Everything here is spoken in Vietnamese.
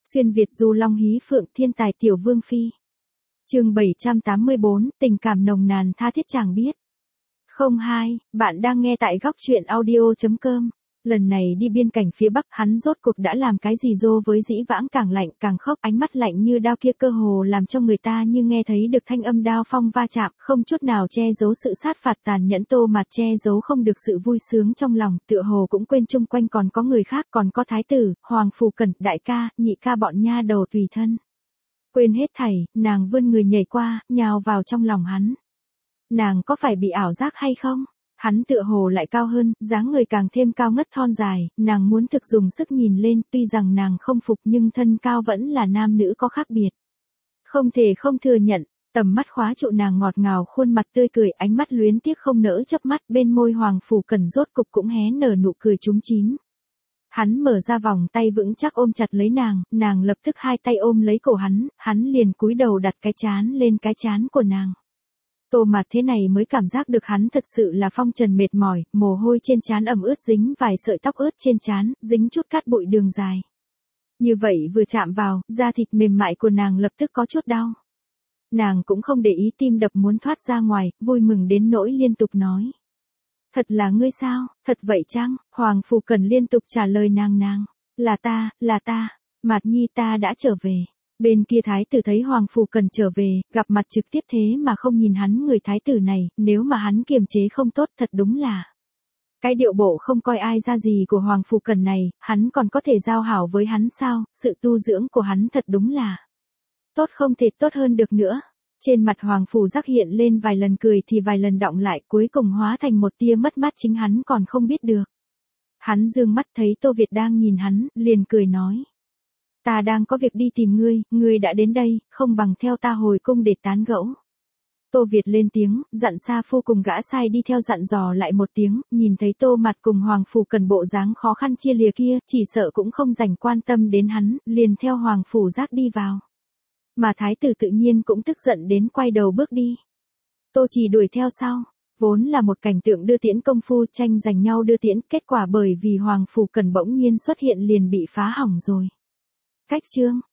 Xuyên Việt du long hí phượng thiên tài tiểu vương phi. Chương 784, tình cảm nồng nàn tha thiết chàng biết. 02, bạn đang nghe tại góc truyện audio.com. Lần này đi biên cảnh phía Bắc hắn rốt cuộc đã làm cái gì dô với dĩ vãng càng lạnh càng khốc, ánh mắt lạnh như đao kia cơ hồ làm cho người ta như nghe thấy được thanh âm đao phong va chạm, không chút nào che giấu sự sát phạt tàn nhẫn, Tô Mạt che giấu không được sự vui sướng trong lòng, tựa hồ cũng quên chung quanh còn có người khác, còn có thái tử, Hoàng Phủ Cẩn, đại ca, nhị ca bọn nha đầu tùy thân. Quên hết thảy, nàng vươn người nhảy qua, nhào vào trong lòng hắn. Nàng có phải bị ảo giác hay không? Hắn tựa hồ lại cao hơn, dáng người càng thêm cao ngất thon dài, nàng muốn thực dùng sức nhìn lên, tuy rằng nàng không phục nhưng thân cao vẫn là nam nữ có khác biệt. Không thể không thừa nhận, tầm mắt khóa trụ nàng ngọt ngào khuôn mặt tươi cười, ánh mắt luyến tiếc không nỡ chớp mắt, bên môi Hoàng Phủ Cẩn rốt cục cũng hé nở nụ cười chúm chím. Hắn mở ra vòng tay vững chắc ôm chặt lấy nàng lập tức hai tay ôm lấy cổ hắn liền cúi đầu đặt cái trán lên cái trán của nàng. Tô Mạt thế này mới cảm giác được hắn thật sự là phong trần mệt mỏi, mồ hôi trên trán ẩm ướt dính vài sợi tóc ướt trên trán, dính chút cát bụi đường dài. Như vậy vừa chạm vào, da thịt mềm mại của nàng lập tức có chút đau. Nàng cũng không để ý, tim đập muốn thoát ra ngoài, vui mừng đến nỗi liên tục nói. Thật là ngươi sao, thật vậy chăng? Hoàng Phủ Cẩn liên tục trả lời nàng. Là ta, Mạt Nhi ta đã trở về. Bên kia thái tử thấy Hoàng Phủ Cẩn trở về, gặp mặt trực tiếp thế mà không nhìn hắn, người thái tử này, nếu mà hắn kiềm chế không tốt thật đúng là. Cái điệu bộ không coi ai ra gì của Hoàng Phủ Cẩn này, hắn còn có thể giao hảo với hắn sao, sự tu dưỡng của hắn thật đúng là. Tốt không thể tốt hơn được nữa. Trên mặt Hoàng Phủ Giác hiện lên vài lần cười thì vài lần đọng lại, cuối cùng hóa thành một tia mất mát chính hắn còn không biết được. Hắn dương mắt thấy Tô Việt đang nhìn hắn, liền cười nói. Ta đang có việc đi tìm ngươi đã đến đây, không bằng theo ta hồi cung để tán gẫu. Tô Việt lên tiếng, dặn Sa Phu cùng gã sai đi theo dặn dò lại một tiếng, nhìn thấy Tô Mạt cùng Hoàng Phủ Cẩn bộ dáng khó khăn chia lìa kia, chỉ sợ cũng không dành quan tâm đến hắn, liền theo Hoàng Phủ Giác đi vào. Mà thái tử tự nhiên cũng tức giận đến quay đầu bước đi. Tô Chỉ đuổi theo sau, vốn là một cảnh tượng đưa tiễn công phu tranh giành nhau đưa tiễn, kết quả bởi vì Hoàng Phủ Cẩn bỗng nhiên xuất hiện liền bị phá hỏng rồi. Cách chương